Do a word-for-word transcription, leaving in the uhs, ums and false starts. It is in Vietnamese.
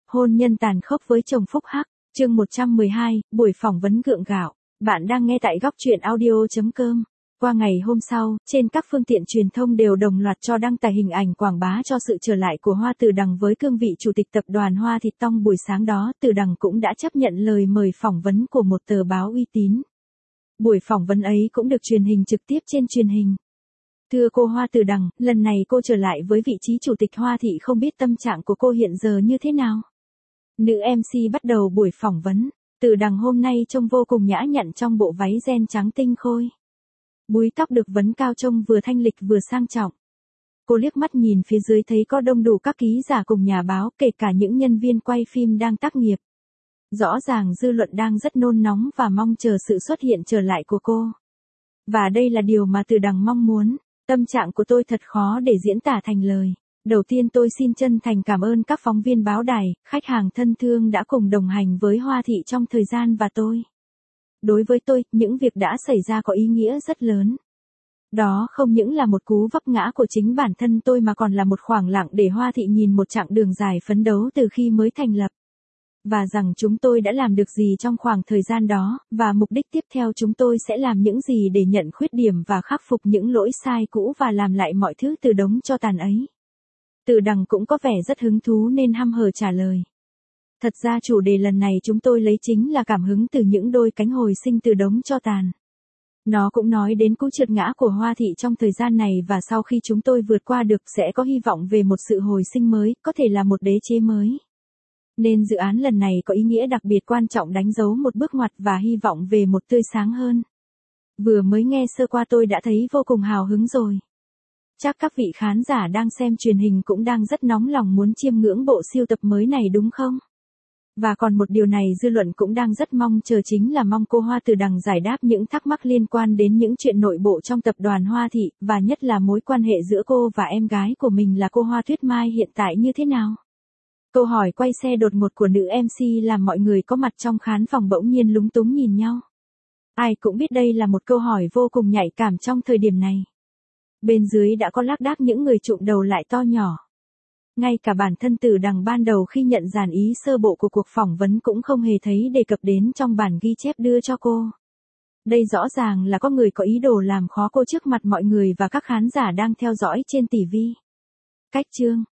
Hôn nhân tàn khốc với chồng phúc hắc, chương một trăm mười hai, buổi phỏng vấn gượng gạo. Bạn đang nghe tại góc truyện audio chấm com. Qua ngày hôm sau, trên các phương tiện truyền thông đều đồng loạt cho đăng tải hình ảnh quảng bá cho sự trở lại của Hoa Từ Đằng với cương vị chủ tịch tập đoàn Hoa Thịt Tong. Buổi sáng đó, Từ Đằng cũng đã chấp nhận lời mời phỏng vấn của một tờ báo uy tín. Buổi phỏng vấn ấy cũng được truyền hình trực tiếp trên truyền hình. Thưa cô Hoa Từ Đằng, lần này cô trở lại với vị trí chủ tịch Hoa Thị, không biết tâm trạng của cô hiện giờ như thế nào? Nữ em xê bắt đầu buổi phỏng vấn. Từ Đằng hôm nay trông vô cùng nhã nhặn trong bộ váy ren trắng tinh khôi. Búi tóc được vấn cao trông vừa thanh lịch vừa sang trọng. Cô liếc mắt nhìn phía dưới thấy có đông đủ các ký giả cùng nhà báo, kể cả những nhân viên quay phim đang tác nghiệp. Rõ ràng dư luận đang rất nôn nóng và mong chờ sự xuất hiện trở lại của cô. Và đây là điều mà Từ Đằng mong muốn. Tâm trạng của tôi thật khó để diễn tả thành lời. Đầu tiên tôi xin chân thành cảm ơn các phóng viên báo đài, khách hàng thân thương đã cùng đồng hành với Hoa Thị trong thời gian và tôi. Đối với tôi, những việc đã xảy ra có ý nghĩa rất lớn. Đó không những là một cú vấp ngã của chính bản thân tôi mà còn là một khoảng lặng để Hoa Thị nhìn một chặng đường dài phấn đấu từ khi mới thành lập. Và rằng chúng tôi đã làm được gì trong khoảng thời gian đó, và mục đích tiếp theo chúng tôi sẽ làm những gì để nhận khuyết điểm và khắc phục những lỗi sai cũ và làm lại mọi thứ từ đống tro tàn ấy. Từ Đằng cũng có vẻ rất hứng thú nên hăm hở trả lời. Thật ra chủ đề lần này chúng tôi lấy chính là cảm hứng từ những đôi cánh hồi sinh từ đống tro tàn. Nó cũng nói đến cú trượt ngã của Hoa Thị trong thời gian này, và sau khi chúng tôi vượt qua được sẽ có hy vọng về một sự hồi sinh mới, có thể là một đế chế mới. Nên dự án lần này có ý nghĩa đặc biệt quan trọng, đánh dấu một bước ngoặt và hy vọng về một tươi sáng hơn. Vừa mới nghe sơ qua tôi đã thấy vô cùng hào hứng rồi. Chắc các vị khán giả đang xem truyền hình cũng đang rất nóng lòng muốn chiêm ngưỡng bộ siêu tập mới này đúng không? Và còn một điều này dư luận cũng đang rất mong chờ, chính là mong cô Hoa Từ Đằng giải đáp những thắc mắc liên quan đến những chuyện nội bộ trong tập đoàn Hoa Thị, và nhất là mối quan hệ giữa cô và em gái của mình là cô Hoa Tuyết Mai hiện tại như thế nào? Câu hỏi quay xe đột ngột của nữ em xê làm mọi người có mặt trong khán phòng bỗng nhiên lúng túng nhìn nhau. Ai cũng biết đây là một câu hỏi vô cùng nhạy cảm trong thời điểm này. Bên dưới đã có lác đác những người trụm đầu lại to nhỏ. Ngay cả bản thân Từ Đằng ban đầu khi nhận dàn ý sơ bộ của cuộc phỏng vấn cũng không hề thấy đề cập đến trong bản ghi chép đưa cho cô. Đây rõ ràng là có người có ý đồ làm khó cô trước mặt mọi người và các khán giả đang theo dõi trên ti vi. Cách chương.